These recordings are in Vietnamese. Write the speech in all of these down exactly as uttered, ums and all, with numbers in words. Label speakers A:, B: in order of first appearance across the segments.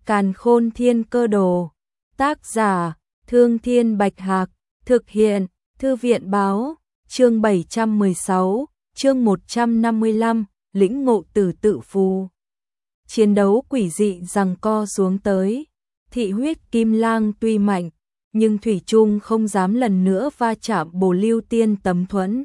A: Càn Khôn Thiên Cơ Đồ. Tác giả: Thương Thiên Bạch Hạc. Thực hiện: Thư viện Báo. Chương bảy trăm mười sáu, chương một trăm năm mươi lăm, lĩnh ngộ Tử Tự Phù. Chiến đấu quỷ dị giằng co xuống tới. Thị huyết kim lang tuy mạnh, nhưng thủy chung không dám lần nữa va chạm Bồ Lưu Tiên tấm thuẫn.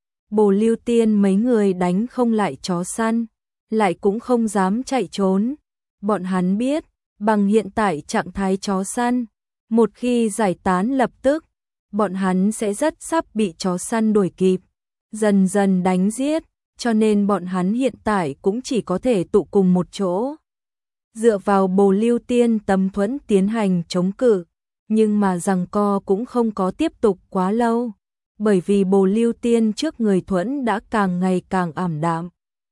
A: Bồ Lưu Tiên mấy người đánh không lại chó săn, lại cũng không dám chạy trốn. Bọn hắn biết, bằng hiện tại trạng thái chó săn, một khi giải tán lập tức, bọn hắn sẽ rất sắp bị chó săn đuổi kịp, dần dần đánh giết, cho nên bọn hắn hiện tại cũng chỉ có thể tụ cùng một chỗ. Dựa vào Bồ Lưu Tiên tấm thuẫn tiến hành chống cự, nhưng mà giằng co cũng không có tiếp tục quá lâu, bởi vì Bồ Lưu Tiên trước người thuẫn đã càng ngày càng ảm đạm.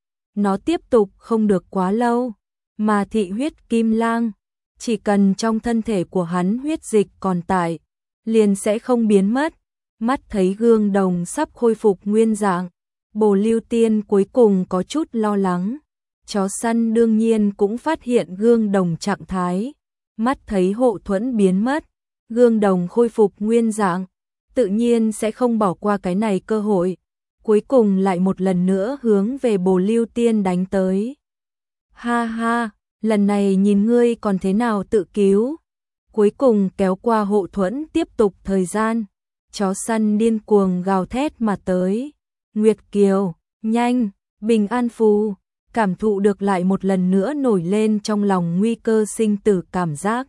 A: Nó tiếp tục không được quá lâu, mà thị huyết kim lang, chỉ cần trong thân thể của hắn huyết dịch còn tại, liền sẽ không biến mất. Mắt thấy gương đồng sắp khôi phục nguyên dạng, Bồ Lưu Tiên cuối cùng có chút lo lắng. Chó săn đương nhiên cũng phát hiện gương đồng trạng thái, mắt thấy hộ thuẫn biến mất, gương đồng khôi phục nguyên dạng, tự nhiên sẽ không bỏ qua cái này cơ hội, cuối cùng lại một lần nữa hướng về Bồ Lưu Tiên đánh tới. Ha ha, lần này nhìn ngươi còn thế nào tự cứu. Cuối cùng kéo qua hộ thuẫn tiếp tục thời gian, chó săn điên cuồng gào thét mà tới. Nguyệt Kiều, nhanh, bình an phù. Cảm thụ được lại một lần nữa nổi lên trong lòng nguy cơ sinh tử cảm giác.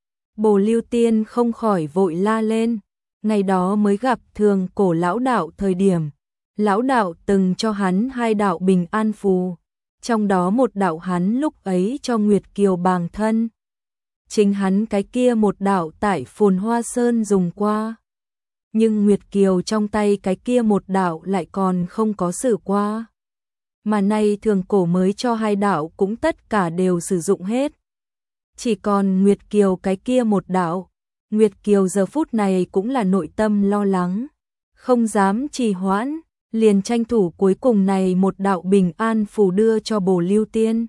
A: Bồ Lưu Tiên không khỏi vội la lên. Ngày đó mới gặp Thường Cổ lão đạo thời điểm, lão đạo từng cho hắn hai đạo bình an phù, trong đó một đạo hắn lúc ấy cho Nguyệt Kiều bàng thân. Chính hắn cái kia một đạo tại Phồn Hoa Sơn dùng qua. Nhưng Nguyệt Kiều trong tay cái kia một đạo lại còn không có sử qua. Mà nay Thường Cổ mới cho hai đạo cũng tất cả đều sử dụng hết. Chỉ còn Nguyệt Kiều cái kia một đạo. Nguyệt Kiều giờ phút này cũng là nội tâm lo lắng, không dám trì hoãn, liền tranh thủ cuối cùng này một đạo bình an phù đưa cho Bồ Lưu Tiên.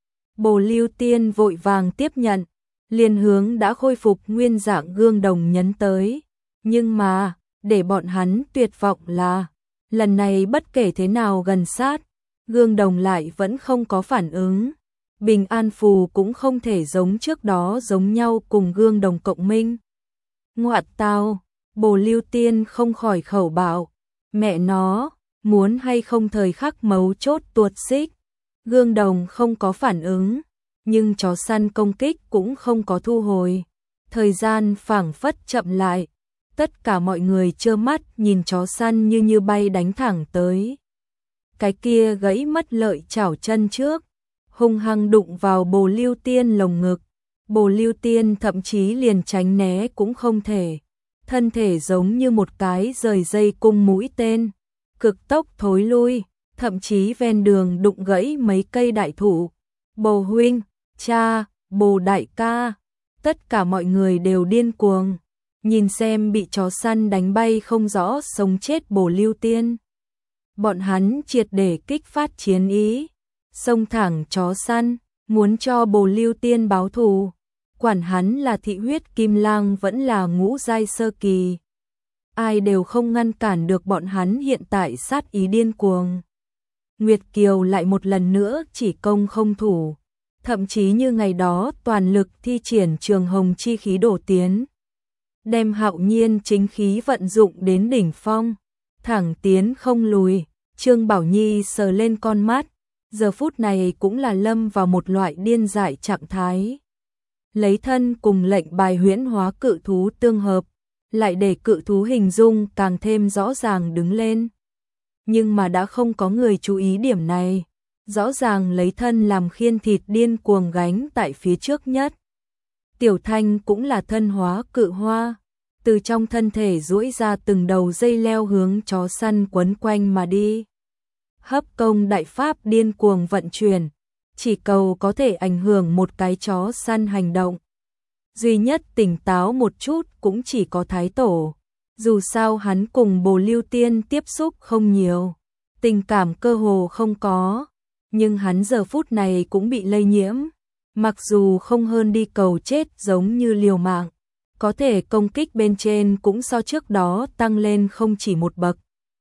A: Bồ Lưu Tiên vội vàng tiếp nhận, liền hướng đã khôi phục nguyên dạng gương đồng nhấn tới. Nhưng mà, để bọn hắn tuyệt vọng là, lần này bất kể thế nào gần sát, gương đồng lại vẫn không có phản ứng. Bình an phù cũng không thể giống trước đó giống nhau cùng gương đồng cộng minh. Ngoạn tao, Bồ Lưu Tiên không khỏi khẩu bạo. Mẹ nó, muốn hay không thời khắc mấu chốt tuột xích. Gương đồng không có phản ứng, nhưng chó săn công kích cũng không có thu hồi. Thời gian phảng phất chậm lại. Tất cả mọi người trơ mắt nhìn chó săn như như bay đánh thẳng tới. Cái kia gãy mất lợi chảo chân trước, hung hăng đụng vào Bồ Lưu Tiên lồng ngực. Bồ Lưu Tiên thậm chí liền tránh né cũng không thể. Thân thể giống như một cái rời dây cung mũi tên, cực tốc thối lui, thậm chí ven đường đụng gãy mấy cây đại thụ. Bồ huynh, cha, Bồ đại ca, tất cả mọi người đều điên cuồng, nhìn xem bị chó săn đánh bay không rõ sống chết Bồ Lưu Tiên. Bọn hắn triệt để kích phát chiến ý, xông thẳng chó săn, muốn cho Bồ Lưu Tiên báo thù. Quản hắn là thị huyết kim lang vẫn là ngũ giai sơ kỳ, ai đều không ngăn cản được bọn hắn hiện tại sát ý điên cuồng. Nguyệt Kiều lại một lần nữa chỉ công không thủ, thậm chí như ngày đó toàn lực thi triển Trường Hồng chi khí đổ tiến, đem Hạo Nhiên chính khí vận dụng đến đỉnh phong, thẳng tiến không lùi. Trương Bảo Nhi sờ lên con mắt, giờ phút này cũng là lâm vào một loại điên dại trạng thái. Lấy thân cùng lệnh bài huyễn hóa cự thú tương hợp, lại để cự thú hình dung càng thêm rõ ràng đứng lên. Nhưng mà đã không có người chú ý điểm này, rõ ràng lấy thân làm khiên thịt điên cuồng gánh tại phía trước nhất. Tiểu Thanh cũng là thân hóa cự hoa, từ trong thân thể duỗi ra từng đầu dây leo hướng chó săn quấn quanh mà đi. Hấp công đại pháp điên cuồng vận chuyển, chỉ cầu có thể ảnh hưởng một cái chó săn hành động. Duy nhất tỉnh táo một chút cũng chỉ có Thái Tổ, dù sao hắn cùng Bồ Lưu Tiên tiếp xúc không nhiều, tình cảm cơ hồ không có, nhưng hắn giờ phút này cũng bị lây nhiễm, Mặc dù không hơn đi cầu chết giống như liều mạng, có thể công kích bên trên cũng so trước đó tăng lên không chỉ một bậc.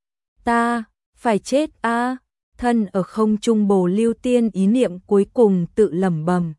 A: Ta, phải chết a, thân ở không trung Bồ Lưu Tiên ý niệm cuối cùng tự lẩm bẩm.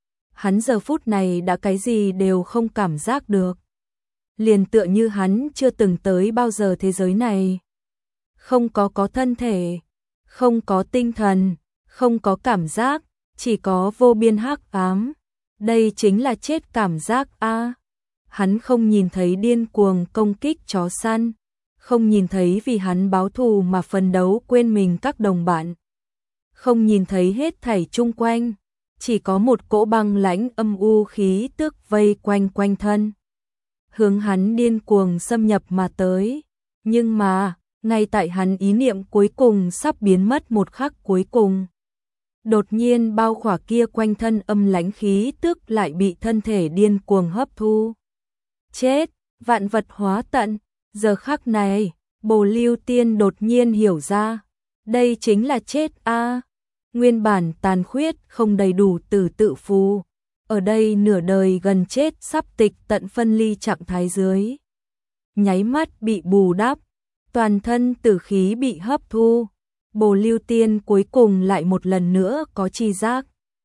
A: Hắn giờ phút này đã cái gì đều không cảm giác được. Liền tựa như hắn chưa từng tới bao giờ thế giới này. Không có có thân thể, không có tinh thần, không có cảm giác, chỉ có vô biên hắc ám. Đây chính là chết cảm giác a. Hắn không nhìn thấy điên cuồng công kích chó săn, không nhìn thấy vì hắn báo thù mà phân đấu quên mình các đồng bạn. Không nhìn thấy hết thảy chung quanh, chỉ có một cỗ băng lãnh âm u khí tức vây quanh quanh thân. Hướng hắn điên cuồng xâm nhập mà tới, nhưng mà, ngay tại hắn ý niệm cuối cùng sắp biến mất một khắc cuối cùng. Đột nhiên bao khỏa kia quanh thân âm lãnh khí tức lại bị thân thể điên cuồng hấp thu. Chết, vạn vật hóa tận, giờ khắc này, Bồ Lưu Tiên đột nhiên hiểu ra, đây chính là chết a. Nguyên bản tàn khuyết không đầy đủ tử tự phù, ở đây nửa đời gần chết sắp tịch tận phân ly trạng thái dưới. Nháy mắt bị bù đắp, toàn thân tử khí bị hấp thu, Bồ Lưu Tiên cuối cùng lại một lần nữa có tri giác.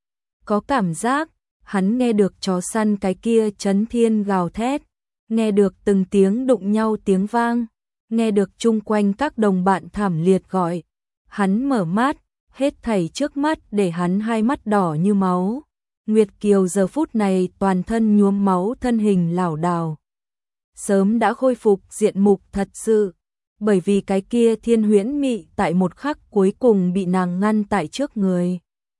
A: Có cảm giác, hắn nghe được chó săn cái kia chấn thiên gào thét, nghe được từng tiếng đụng nhau tiếng vang, nghe được chung quanh các đồng bạn thảm liệt gọi. Hắn mở mắt, hết thảy trước mắt để hắn hai mắt đỏ như máu. Nguyệt Kiều giờ phút này toàn thân nhuốm máu, thân hình lảo đảo. Sớm đã khôi phục diện mục thật sự, bởi vì cái kia thiên huyễn mị tại một khắc cuối cùng bị nàng ngăn tại trước người.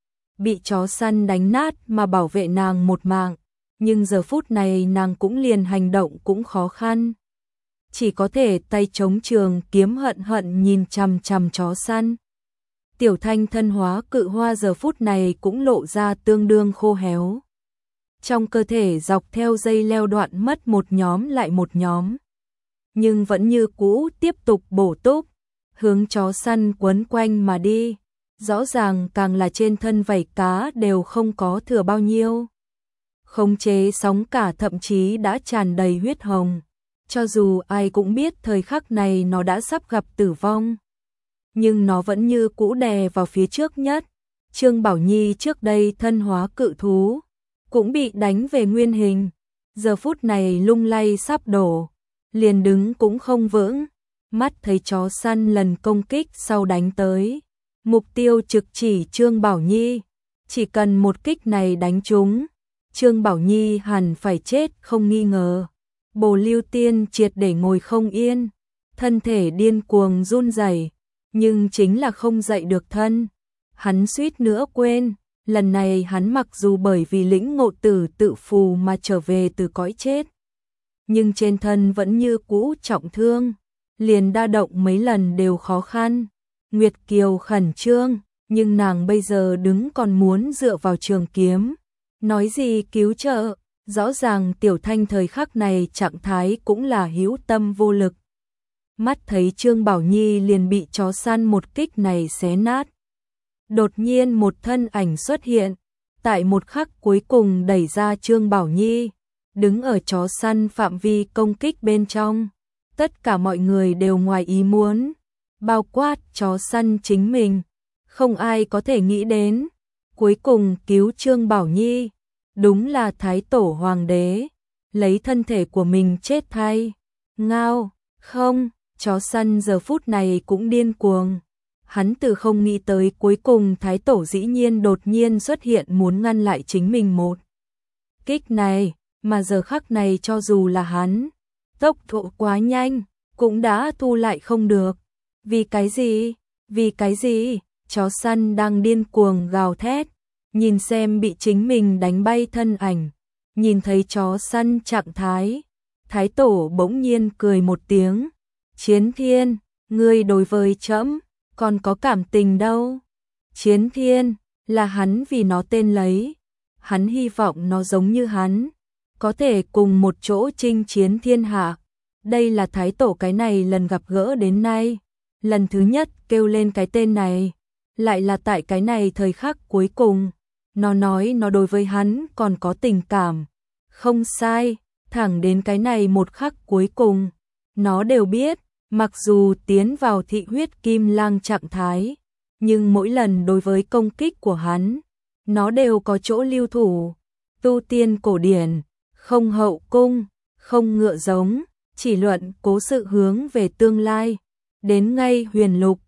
A: Bị chó săn đánh nát mà bảo vệ nàng một mạng, nhưng giờ phút này nàng cũng liền hành động cũng khó khăn. Chỉ có thể tay chống trường kiếm hận hận nhìn chằm chằm chó săn. Tiểu Thanh thân hóa cự hoa giờ phút này cũng lộ ra tương đương khô héo. Trong cơ thể dọc theo dây leo đoạn mất một nhóm lại một nhóm. Nhưng vẫn như cũ tiếp tục bổ túc, hướng chó săn quấn quanh mà đi. Rõ ràng càng là trên thân vảy cá đều không có thừa bao nhiêu. Khống chế sóng cả thậm chí đã tràn đầy huyết hồng. Cho dù ai cũng biết thời khắc này nó đã sắp gặp tử vong, nhưng nó vẫn như cũ đè vào phía trước nhất. Trương Bảo Nhi trước đây thân hóa cự thú, cũng bị đánh về nguyên hình, giờ phút này lung lay sắp đổ, liền đứng cũng không vững. Mắt thấy chó săn lần công kích sau đánh tới, mục tiêu trực chỉ Trương Bảo Nhi, chỉ cần một kích này đánh trúng, Trương Bảo Nhi hẳn phải chết không nghi ngờ. Bồ Lưu Tiên triệt để ngồi không yên, thân thể điên cuồng run rẩy, nhưng chính là không dậy được thân. Hắn suýt nữa quên, lần này hắn mặc dù bởi vì lĩnh ngộ tử tự phù mà trở về từ cõi chết, nhưng trên thân vẫn như cũ trọng thương, liền đa động mấy lần đều khó khăn. Nguyệt Kiều khẩn trương, nhưng nàng bây giờ đứng còn muốn dựa vào trường kiếm, nói gì cứu trợ. Rõ ràng Tiểu Thanh thời khắc này trạng thái cũng là hữu tâm vô lực. Mắt thấy Trương Bảo Nhi liền bị chó săn một kích này xé nát. Đột nhiên một thân ảnh xuất hiện, tại một khắc cuối cùng đẩy ra Trương Bảo Nhi, đứng ở chó săn phạm vi công kích bên trong. Tất cả mọi người đều ngoài ý muốn, bao quát chó săn chính mình, không ai có thể nghĩ đến. Cuối cùng cứu Trương Bảo Nhi, đúng là Thái Tổ Hoàng đế, lấy thân thể của mình chết thay. Ngao, không, chó săn giờ phút này cũng điên cuồng. Hắn từ không nghĩ tới cuối cùng Thái Tổ dĩ nhiên đột nhiên xuất hiện muốn ngăn lại chính mình một kích này, mà giờ khắc này cho dù là hắn, tốc độ quá nhanh, cũng đã thu lại không được. Vì cái gì? Vì cái gì? Chó săn đang điên cuồng gào thét, nhìn xem bị chính mình đánh bay thân ảnh, nhìn thấy chó săn trạng thái, Thái Tổ bỗng nhiên cười một tiếng. Chiến Thiên, ngươi đối với trẫm còn có cảm tình đâu. Chiến Thiên là hắn vì nó tên lấy, hắn hy vọng nó giống như hắn, có thể cùng một chỗ chinh chiến thiên hạ. Đây là Thái Tổ cái này lần gặp gỡ đến nay, lần thứ nhất kêu lên cái tên này, lại là tại cái này thời khắc cuối cùng. Nó nói nó đối với hắn còn có tình cảm. Không sai, thẳng đến cái này một khắc cuối cùng, nó đều biết, mặc dù tiến vào thị huyết kim lang trạng thái, nhưng mỗi lần đối với công kích của hắn, nó đều có chỗ lưu thủ. Tu tiên cổ điển, không hậu cung, không ngựa giống, chỉ luận cố sự hướng về tương lai. Đến ngay huyền lục,